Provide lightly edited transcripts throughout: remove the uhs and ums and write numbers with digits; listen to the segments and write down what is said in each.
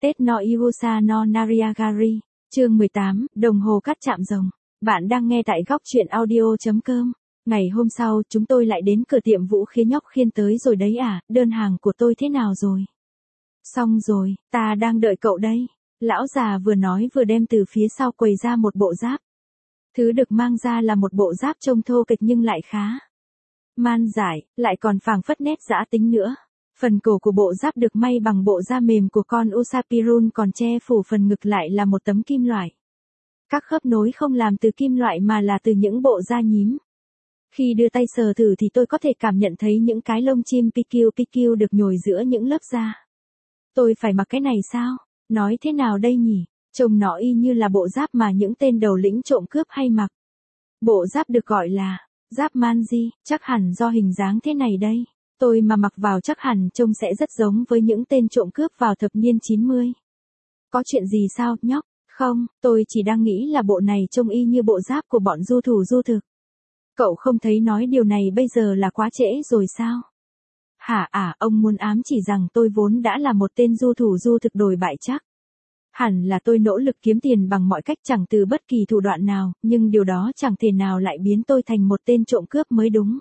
Tết no Iusa no Nariagari, chương 18, đồng hồ cát chạm rồng. Bạn đang nghe tại góc truyện audio.com. Ngày hôm sau, chúng tôi lại đến cửa tiệm Vũ Khía nhóc khiên tới rồi đấy à, đơn hàng của tôi thế nào rồi? Xong rồi, ta đang đợi cậu đây. Lão già vừa nói vừa đem từ phía sau quầy ra một bộ giáp. Thứ được mang ra là một bộ giáp trông thô kệch nhưng lại khá man dải, lại còn phảng phất nét giã tính nữa. Phần cổ của bộ giáp được may bằng bộ da mềm của con Usapirun, còn che phủ phần ngực lại là một tấm kim loại. Các khớp nối không làm từ kim loại mà là từ những bộ da nhím. Khi đưa tay sờ thử thì tôi có thể cảm nhận thấy những cái lông chim pikiu được nhồi giữa những lớp da. Tôi phải mặc cái này sao? Nói thế nào đây nhỉ? Trông nó y như là bộ giáp mà những tên đầu lĩnh trộm cướp hay mặc. Bộ giáp được gọi là giáp Manji, chắc hẳn do hình dáng thế này đây. Tôi mà mặc vào chắc hẳn trông sẽ rất giống với những tên trộm cướp vào thập niên 90. Có chuyện gì sao, nhóc? Không, tôi chỉ đang nghĩ là bộ này trông y như bộ giáp của bọn du thủ du thực. Cậu không thấy nói điều này bây giờ là quá trễ rồi sao? Hả à, ông muốn ám chỉ rằng tôi vốn đã là một tên du thủ du thực đồi bại chắc. Hẳn là tôi nỗ lực kiếm tiền bằng mọi cách chẳng từ bất kỳ thủ đoạn nào, nhưng điều đó chẳng thể nào lại biến tôi thành một tên trộm cướp mới đúng.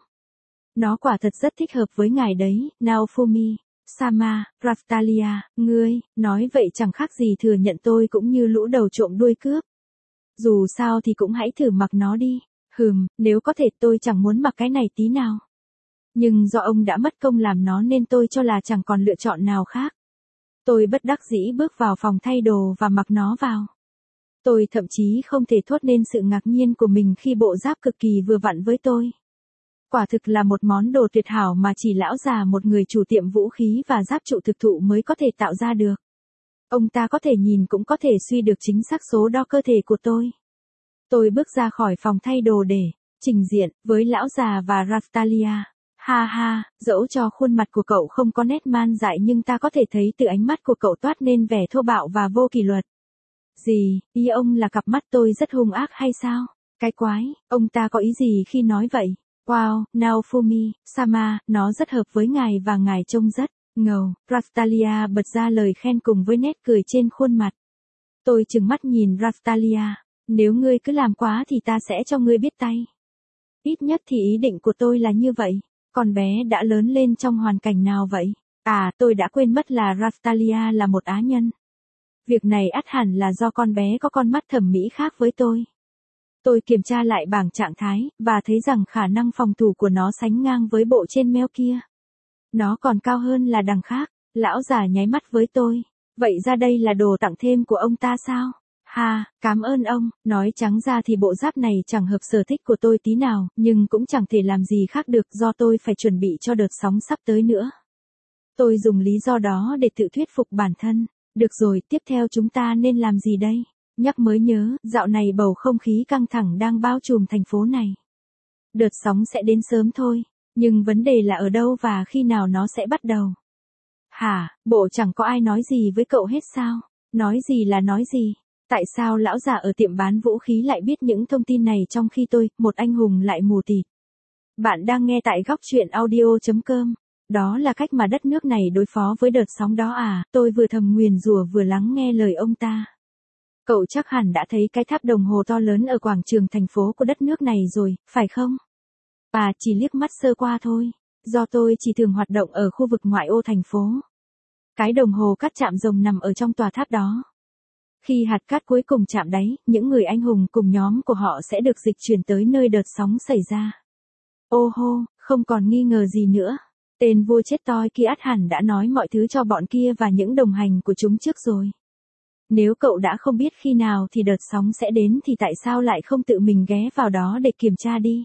Nó quả thật rất thích hợp với ngài đấy, Naofumi, Sama, Raftalia, ngươi, nói vậy chẳng khác gì thừa nhận tôi cũng như lũ đầu trộm đuôi cướp. Dù sao thì cũng hãy thử mặc nó đi, nếu có thể tôi chẳng muốn mặc cái này tí nào. Nhưng do ông đã mất công làm nó nên tôi cho là chẳng còn lựa chọn nào khác. Tôi bất đắc dĩ bước vào phòng thay đồ và mặc nó vào. Tôi thậm chí không thể thốt nên sự ngạc nhiên của mình khi bộ giáp cực kỳ vừa vặn với tôi. Quả thực là một món đồ tuyệt hảo mà chỉ lão già một người chủ tiệm vũ khí và giáp trụ thực thụ mới có thể tạo ra được. Ông ta có thể nhìn cũng có thể suy được chính xác số đo cơ thể của tôi. Tôi bước ra khỏi phòng thay đồ để trình diện với lão già và Raftalia. Ha ha, dẫu cho khuôn mặt của cậu không có nét man dại nhưng ta có thể thấy từ ánh mắt của cậu toát nên vẻ thô bạo và vô kỷ luật. Gì, ý ông là cặp mắt tôi rất hung ác hay sao? Cái quái, ông ta có ý gì khi nói vậy? Wow, Naofumi, Sama, nó rất hợp với ngài và ngài trông rất ngầu. Raftalia bật ra lời khen cùng với nét cười trên khuôn mặt. Tôi trừng mắt nhìn Raftalia, nếu ngươi cứ làm quá thì ta sẽ cho ngươi biết tay. Ít nhất thì ý định của tôi là như vậy. Con bé đã lớn lên trong hoàn cảnh nào vậy? À, tôi đã quên mất là Raftalia là một á nhân. Việc này ắt hẳn là do con bé có con mắt thẩm mỹ khác với tôi. Tôi kiểm tra lại bảng trạng thái, và thấy rằng khả năng phòng thủ của nó sánh ngang với bộ trên meo kia. Nó còn cao hơn là đằng khác. Lão già nháy mắt với tôi. Vậy ra đây là đồ tặng thêm của ông ta sao? Ha, cảm ơn ông. Nói trắng ra thì bộ giáp này chẳng hợp sở thích của tôi tí nào, nhưng cũng chẳng thể làm gì khác được do tôi phải chuẩn bị cho đợt sóng sắp tới nữa. Tôi dùng lý do đó để tự thuyết phục bản thân. Được rồi, tiếp theo chúng ta nên làm gì đây? Nhắc mới nhớ, dạo này bầu không khí căng thẳng đang bao trùm thành phố này. Đợt sóng sẽ đến sớm thôi, nhưng vấn đề là ở đâu và khi nào nó sẽ bắt đầu. Hả, bộ chẳng có ai nói gì với cậu hết sao? Nói gì là nói gì? Tại sao lão già ở tiệm bán vũ khí lại biết những thông tin này trong khi tôi, một anh hùng lại mù tịt? Bạn đang nghe tại góc truyện audio.com. Đó là cách mà đất nước này đối phó với đợt sóng đó à? Tôi vừa thầm nguyền rủa vừa lắng nghe lời ông ta. Cậu chắc hẳn đã thấy cái tháp đồng hồ to lớn ở quảng trường thành phố của đất nước này rồi, phải không? À, chỉ liếc mắt sơ qua thôi. Do tôi chỉ thường hoạt động ở khu vực ngoại ô thành phố. Cái đồng hồ cát chạm rồng nằm ở trong tòa tháp đó. Khi hạt cát cuối cùng chạm đáy, những người anh hùng cùng nhóm của họ sẽ được dịch chuyển tới nơi đợt sóng xảy ra. Ô hô, không còn nghi ngờ gì nữa. Tên vua chết toi kia ắt hẳn đã nói mọi thứ cho bọn kia và những đồng hành của chúng trước rồi. Nếu cậu đã không biết khi nào thì đợt sóng sẽ đến thì tại sao lại không tự mình ghé vào đó để kiểm tra đi?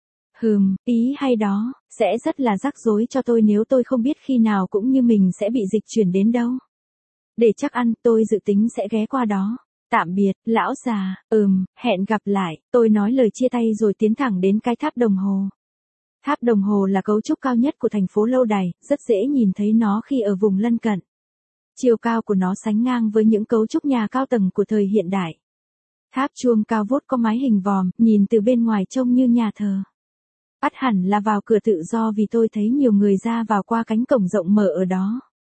Ý hay đó, sẽ rất là rắc rối cho tôi nếu tôi không biết khi nào cũng như mình sẽ bị dịch chuyển đến đâu. Để chắc ăn, tôi dự tính sẽ ghé qua đó. Tạm biệt, lão già, hẹn gặp lại, tôi nói lời chia tay rồi tiến thẳng đến cái tháp đồng hồ. Tháp đồng hồ là cấu trúc cao nhất của thành phố lâu đài, rất dễ nhìn thấy nó khi ở vùng lân cận. Chiều cao của nó sánh ngang với những cấu trúc nhà cao tầng của thời hiện đại. Tháp chuông cao vút có mái hình vòm, nhìn từ bên ngoài trông như nhà thờ. Ắt hẳn là vào cửa tự do vì tôi thấy nhiều người ra vào qua cánh cổng rộng mở ở đó.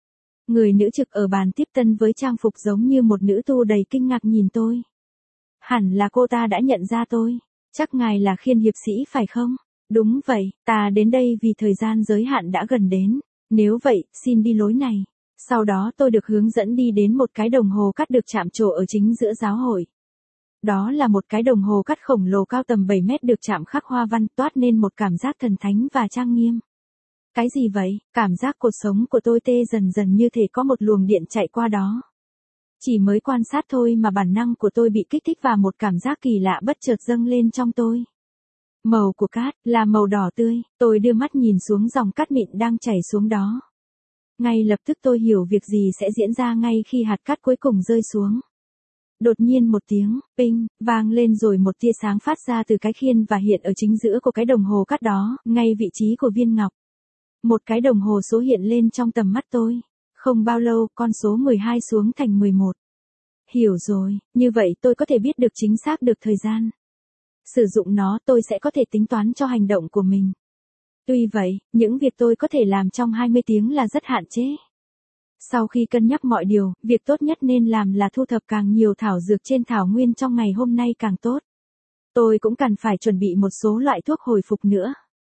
Người nữ trực ở bàn tiếp tân với trang phục giống như một nữ tu đầy kinh ngạc nhìn tôi. Hẳn là cô ta đã nhận ra tôi. Chắc ngài là Khiên hiệp sĩ phải không? Đúng vậy, ta đến đây vì thời gian giới hạn đã gần đến. Nếu vậy, xin đi lối này. Sau đó tôi được hướng dẫn đi đến một cái đồng hồ cắt được chạm trổ ở chính giữa giáo hội. Đó là một cái đồng hồ cắt khổng lồ cao tầm 7 mét được chạm khắc hoa văn toát nên một cảm giác thần thánh và trang nghiêm. Cái gì vậy? Cảm giác cột sống của tôi tê dần dần như thể có một luồng điện chạy qua đó. Chỉ mới quan sát thôi mà bản năng của tôi bị kích thích và một cảm giác kỳ lạ bất chợt dâng lên trong tôi. Màu của cát là màu đỏ tươi, tôi đưa mắt nhìn xuống dòng cát mịn đang chảy xuống đó. Ngay lập tức tôi hiểu việc gì sẽ diễn ra ngay khi hạt cát cuối cùng rơi xuống. Đột nhiên một tiếng, ping, vang lên rồi một tia sáng phát ra từ cái khiên và hiện ở chính giữa của cái đồng hồ cát đó, ngay vị trí của viên ngọc. Một cái đồng hồ số hiện lên trong tầm mắt tôi. Không bao lâu, con số 12 xuống thành 11. Hiểu rồi, như vậy tôi có thể biết được chính xác được thời gian. Sử dụng nó tôi sẽ có thể tính toán cho hành động của mình. Tuy vậy, những việc tôi có thể làm trong 20 tiếng là rất hạn chế. Sau khi cân nhắc mọi điều, việc tốt nhất nên làm là thu thập càng nhiều thảo dược trên thảo nguyên trong ngày hôm nay càng tốt. Tôi cũng cần phải chuẩn bị một số loại thuốc hồi phục nữa.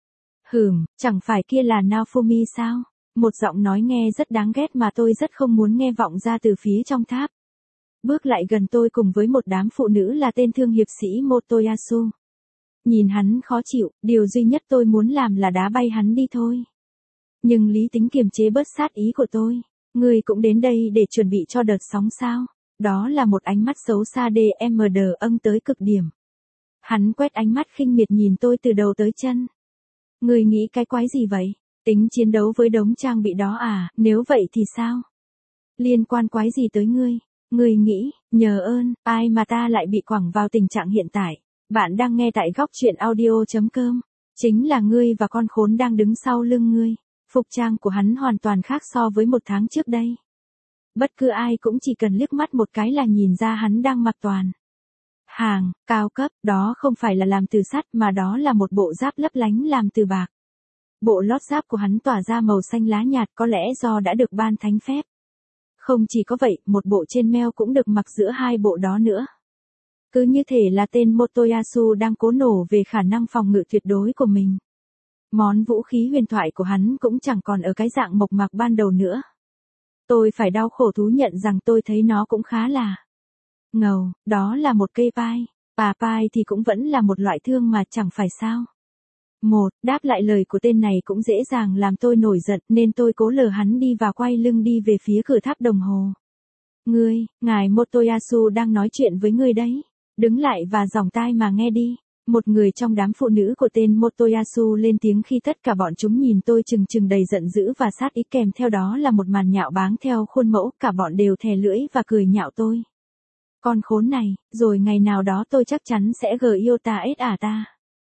Chẳng phải kia là Naofumi sao? Một giọng nói nghe rất đáng ghét mà tôi rất không muốn nghe vọng ra từ phía trong tháp. Bước lại gần tôi cùng với một đám phụ nữ là tên thương hiệp sĩ Motoyasu. Nhìn hắn khó chịu, điều duy nhất tôi muốn làm là đá bay hắn đi thôi. Nhưng lý tính kiềm chế bớt sát ý của tôi. Ngươi cũng đến đây để chuẩn bị cho đợt sóng sao? Đó là một ánh mắt xấu xa DMD âng tới cực điểm. Hắn quét ánh mắt khinh miệt nhìn tôi từ đầu tới chân. Ngươi nghĩ cái quái gì vậy? Tính chiến đấu với đống trang bị đó à? Nếu vậy thì sao? Liên quan quái gì tới ngươi? Ngươi nghĩ, nhờ ơn, ai mà ta lại bị quẳng vào tình trạng hiện tại? Bạn đang nghe tại góc truyện audio.com. Chính là ngươi và con khốn đang đứng sau lưng ngươi. Phục trang của hắn hoàn toàn khác so với một tháng trước đây. Bất cứ ai cũng chỉ cần liếc mắt một cái là nhìn ra hắn đang mặc toàn hàng cao cấp, đó không phải là làm từ sắt mà đó là một bộ giáp lấp lánh làm từ bạc. Bộ lót giáp của hắn tỏa ra màu xanh lá nhạt có lẽ do đã được ban thánh phép. Không chỉ có vậy, một bộ trên meo cũng được mặc giữa hai bộ đó nữa. Cứ như thể là tên Motoyasu đang cố nổ về khả năng phòng ngự tuyệt đối của mình. Món vũ khí huyền thoại của hắn cũng chẳng còn ở cái dạng mộc mạc ban đầu nữa. Tôi phải đau khổ thú nhận rằng tôi thấy nó cũng khá là ngầu, đó là một cây pai. Pai thì cũng vẫn là một loại thương mà chẳng phải sao. Đáp lại lời của tên này cũng dễ dàng làm tôi nổi giận nên tôi cố lờ hắn đi và quay lưng đi về phía cửa tháp đồng hồ. Ngài Motoyasu đang nói chuyện với ngươi đấy. Đứng lại và dòng tai mà nghe đi. Một người trong đám phụ nữ của tên Motoyasu lên tiếng khi tất cả bọn chúng nhìn tôi chừng chừng đầy giận dữ và sát ý, kèm theo đó là một màn nhạo báng theo khuôn mẫu, cả bọn đều thè lưỡi và cười nhạo tôi. Con khốn này, rồi ngày nào đó tôi chắc chắn sẽ yêu ta ta.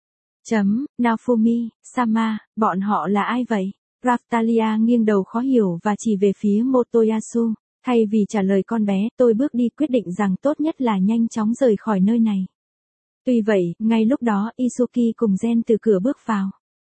Naofumi, Sama, bọn họ là ai vậy? Raftalia nghiêng đầu khó hiểu và chỉ về phía Motoyasu. Thay vì trả lời con bé, tôi bước đi quyết định rằng tốt nhất là nhanh chóng rời khỏi nơi này. Tuy vậy, ngay lúc đó Isuki cùng Gen từ cửa bước vào.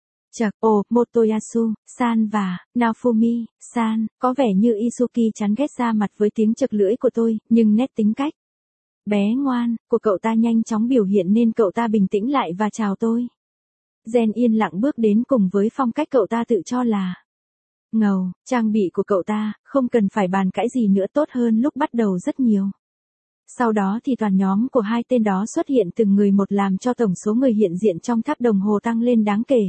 Motoyasu, San và Naofumi, San, có vẻ như Isuki chán ghét ra mặt với tiếng chật lưỡi của tôi, nhưng nét tính cách bé ngoan của cậu ta nhanh chóng biểu hiện nên cậu ta bình tĩnh lại và chào tôi. Gen yên lặng bước đến cùng với phong cách cậu ta tự cho là ngầu, trang bị của cậu ta, không cần phải bàn cãi gì nữa, tốt hơn lúc bắt đầu rất nhiều. Sau đó thì toàn nhóm của hai tên đó xuất hiện từng người một làm cho tổng số người hiện diện trong tháp đồng hồ tăng lên đáng kể.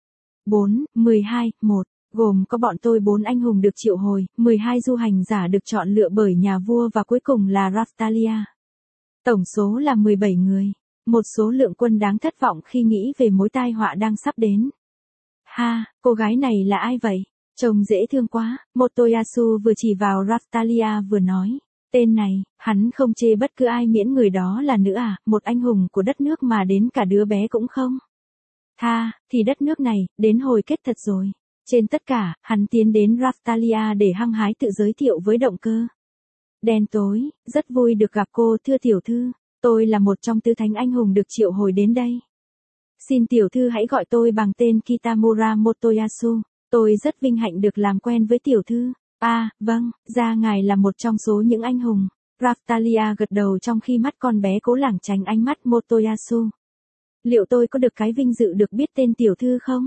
1, gồm có bọn tôi 4 anh hùng được triệu hồi, 12 du hành giả được chọn lựa bởi nhà vua và cuối cùng là Raftalia. Tổng số là 17 người, một số lượng quân đáng thất vọng khi nghĩ về mối tai họa đang sắp đến. Cô gái này là ai vậy? Trông dễ thương quá, Motoyasu vừa chỉ vào Raftalia vừa nói. Tên này, hắn không chê bất cứ ai miễn người đó là nữ một anh hùng của đất nước mà đến cả đứa bé cũng không. Thì đất nước này, đến hồi kết thật rồi. Trên tất cả, hắn tiến đến Raftalia để hăng hái tự giới thiệu với động cơ đen tối, rất vui được gặp cô thưa tiểu thư, tôi là một trong tứ thánh anh hùng được triệu hồi đến đây. Xin tiểu thư hãy gọi tôi bằng tên Kitamura Motoyasu, tôi rất vinh hạnh được làm quen với tiểu thư. Vâng, ra ngài là một trong số những anh hùng. Raftalia gật đầu trong khi mắt con bé cố lảng tránh ánh mắt Motoyasu. Liệu tôi có được cái vinh dự được biết tên tiểu thư không?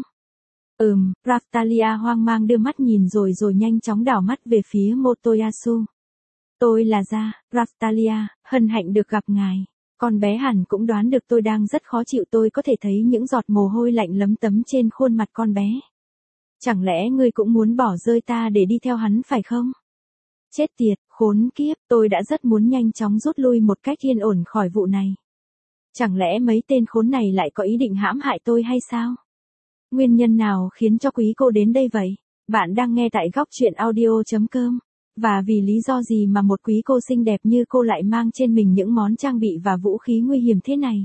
Raftalia hoang mang đưa mắt nhìn rồi nhanh chóng đảo mắt về phía Motoyasu. Tôi là Raftalia, hân hạnh được gặp ngài. Con bé hẳn cũng đoán được tôi đang rất khó chịu, tôi có thể thấy những giọt mồ hôi lạnh lấm tấm trên khuôn mặt con bé. Chẳng lẽ ngươi cũng muốn bỏ rơi ta để đi theo hắn phải không? Chết tiệt, khốn kiếp, tôi đã rất muốn nhanh chóng rút lui một cách yên ổn khỏi vụ này. Chẳng lẽ mấy tên khốn này lại có ý định hãm hại tôi hay sao? Nguyên nhân nào khiến cho quý cô đến đây vậy? Bạn đang nghe tại góc truyện audio.com. Và vì lý do gì mà một quý cô xinh đẹp như cô lại mang trên mình những món trang bị và vũ khí nguy hiểm thế này?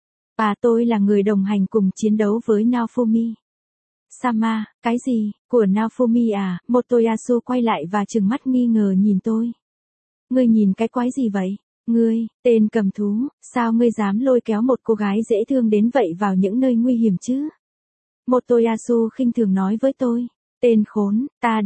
Tôi là người đồng hành cùng chiến đấu với Naofumi. Sama, cái gì, của Naofumi à? Motoyasu quay lại và trừng mắt nghi ngờ nhìn tôi. Ngươi nhìn cái quái gì vậy? Ngươi, tên cầm thú, sao ngươi dám lôi kéo một cô gái dễ thương đến vậy vào những nơi nguy hiểm chứ? Motoyasu khinh thường nói với tôi. Tên khốn,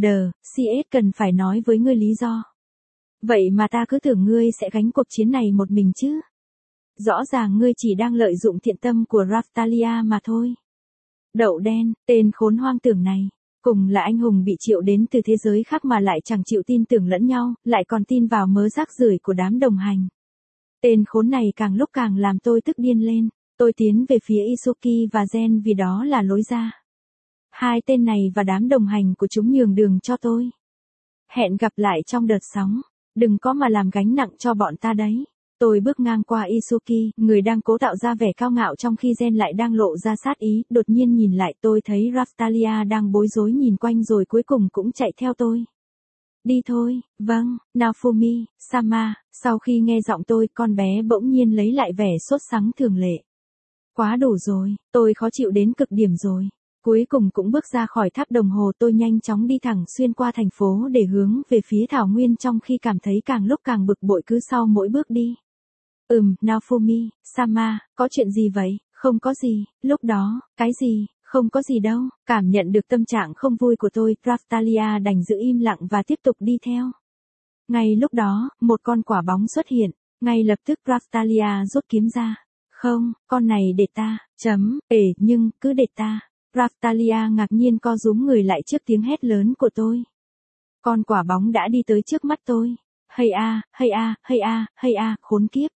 CS cần phải nói với ngươi lý do. Vậy mà ta cứ tưởng ngươi sẽ gánh cuộc chiến này một mình chứ. Rõ ràng ngươi chỉ đang lợi dụng thiện tâm của Raftalia mà thôi. Đậu đen, tên khốn hoang tưởng này. Cùng là anh hùng bị triệu đến từ thế giới khác mà lại chẳng chịu tin tưởng lẫn nhau, lại còn tin vào mớ rác rưởi của đám đồng hành. Tên khốn này càng lúc càng làm tôi tức điên lên. Tôi tiến về phía Isuki và Gen vì đó là lối ra. Hai tên này và đám đồng hành của chúng nhường đường cho tôi. Hẹn gặp lại trong đợt sóng. Đừng có mà làm gánh nặng cho bọn ta đấy. Tôi bước ngang qua Isuki, người đang cố tạo ra vẻ cao ngạo trong khi Gen lại đang lộ ra sát ý. Đột nhiên nhìn lại tôi thấy Raftalia đang bối rối nhìn quanh rồi cuối cùng cũng chạy theo tôi. Đi thôi, vâng, Naofumi, Sama. Sau khi nghe giọng tôi, con bé bỗng nhiên lấy lại vẻ sốt sắng thường lệ. Quá đủ rồi, tôi khó chịu đến cực điểm rồi. Cuối cùng cũng bước ra khỏi tháp đồng hồ, tôi nhanh chóng đi thẳng xuyên qua thành phố để hướng về phía thảo nguyên trong khi cảm thấy càng lúc càng bực bội cứ sau mỗi bước đi. Naofumi, Sama, có chuyện gì vậy? Không có gì, lúc đó, cái gì, không có gì đâu. Cảm nhận được tâm trạng không vui của tôi, Raftalia đành giữ im lặng và tiếp tục đi theo. Ngay lúc đó, một con quả bóng xuất hiện, ngay lập tức Raftalia rút kiếm ra. Không, con này để ta, nhưng, cứ để ta. Raftalia ngạc nhiên co rúm người lại trước tiếng hét lớn của tôi. Con quả bóng đã đi tới trước mắt tôi. Khốn kiếp.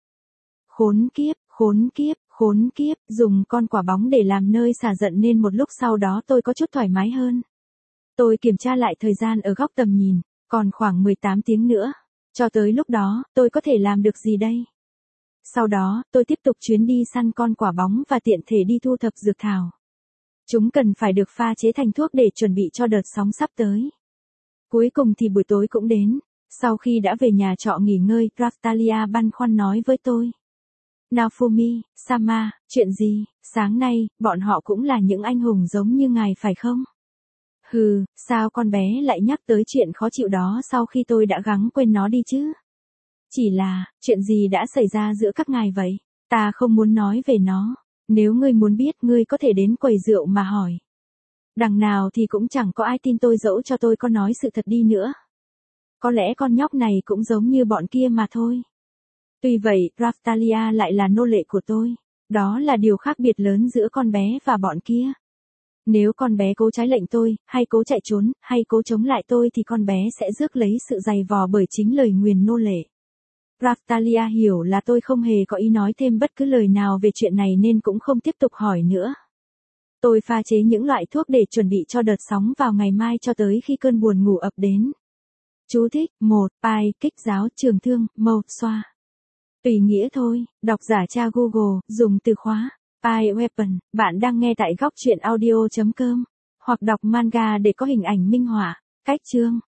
Khốn kiếp, dùng con quả bóng để làm nơi xả giận nên một lúc sau đó tôi có chút thoải mái hơn. Tôi kiểm tra lại thời gian ở góc tầm nhìn, còn khoảng 18 tiếng nữa. Cho tới lúc đó, tôi có thể làm được gì đây? Sau đó, tôi tiếp tục chuyến đi săn con quả bóng và tiện thể đi thu thập dược thảo. Chúng cần phải được pha chế thành thuốc để chuẩn bị cho đợt sóng sắp tới. Cuối cùng thì buổi tối cũng đến. Sau khi đã về nhà trọ nghỉ ngơi, Raftalia băn khoăn nói với tôi. Naofumi, Sama, chuyện gì? Sáng nay, bọn họ cũng là những anh hùng giống như ngài phải không? Sao con bé lại nhắc tới chuyện khó chịu đó sau khi tôi đã gắng quên nó đi chứ? Chỉ là, chuyện gì đã xảy ra giữa các ngài vậy? Ta không muốn nói về nó. Nếu ngươi muốn biết, ngươi có thể đến quầy rượu mà hỏi. Đằng nào thì cũng chẳng có ai tin tôi dẫu cho tôi có nói sự thật đi nữa. Có lẽ con nhóc này cũng giống như bọn kia mà thôi. Tuy vậy, Raftalia lại là nô lệ của tôi. Đó là điều khác biệt lớn giữa con bé và bọn kia. Nếu con bé cố trái lệnh tôi, hay cố chạy trốn, hay cố chống lại tôi thì con bé sẽ rước lấy sự dày vò bởi chính lời nguyền nô lệ. Raftalia hiểu là tôi không hề có ý nói thêm bất cứ lời nào về chuyện này nên cũng không tiếp tục hỏi nữa. Tôi pha chế những loại thuốc để chuẩn bị cho đợt sóng vào ngày mai cho tới khi cơn buồn ngủ ập đến. Chú thích: 1. Pai, kích giáo, trường thương, mâu, xoa. Tùy nghĩa thôi, đọc giả tra Google, dùng từ khóa Pai Weapon. Bạn đang nghe tại góc truyện audio.com, hoặc đọc manga để có hình ảnh minh họa. Cách chương